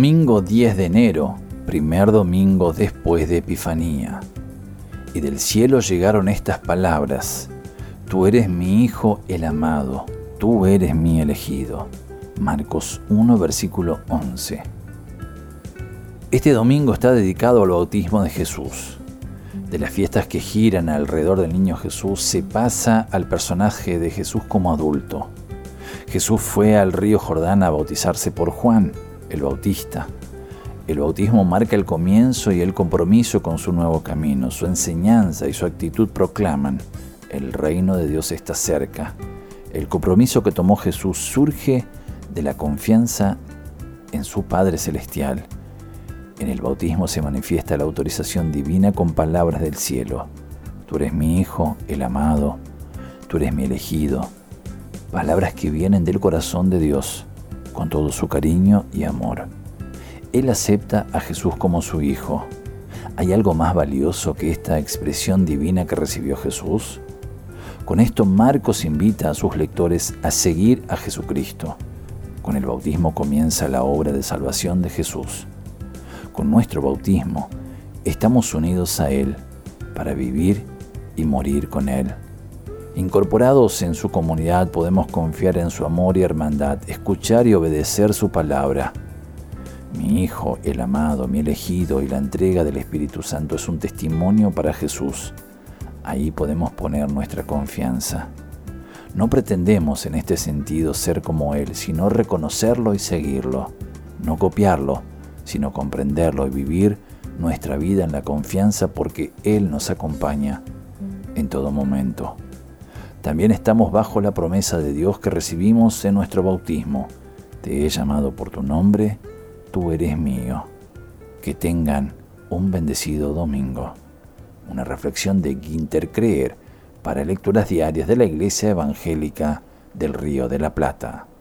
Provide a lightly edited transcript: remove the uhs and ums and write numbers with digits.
Domingo 10 de enero, primer domingo después de Epifanía. Y del cielo llegaron estas palabras: Tú eres mi Hijo el amado, tú eres mi elegido. Marcos 1, versículo 11. Este domingo está dedicado al bautismo de Jesús. De las fiestas que giran alrededor del niño Jesús se pasa al personaje de Jesús como adulto. Jesús fue al río Jordán a bautizarse por Juan, el Bautista. El bautismo marca el comienzo y el compromiso con su nuevo camino. Su enseñanza y su actitud proclaman: el reino de Dios está cerca. El compromiso que tomó Jesús surge de la confianza en su Padre Celestial. En el bautismo se manifiesta la autorización divina con palabras del cielo: Tú eres mi Hijo, el amado, tú eres mi elegido. Palabras que vienen del corazón de Dios, con todo su cariño y amor. Él acepta a Jesús como su Hijo. ¿Hay algo más valioso que esta expresión divina que recibió Jesús? Con esto Marcos invita a sus lectores a seguir a Jesucristo. Con el bautismo comienza la obra de salvación de Jesús. Con nuestro bautismo estamos unidos a Él para vivir y morir con Él. Incorporados en su comunidad podemos confiar en su amor y hermandad, escuchar y obedecer su palabra. Mi Hijo, el amado, mi elegido y la entrega del Espíritu Santo es un testimonio para Jesús. Ahí podemos poner nuestra confianza. No pretendemos en este sentido ser como Él, sino reconocerlo y seguirlo. No copiarlo, sino comprenderlo y vivir nuestra vida en la confianza porque Él nos acompaña en todo momento. También estamos bajo la promesa de Dios que recibimos en nuestro bautismo: Te he llamado por tu nombre, tú eres mío. Que tengan un bendecido domingo. Una reflexión de Ginter Creer para lecturas diarias de la Iglesia Evangélica del Río de la Plata.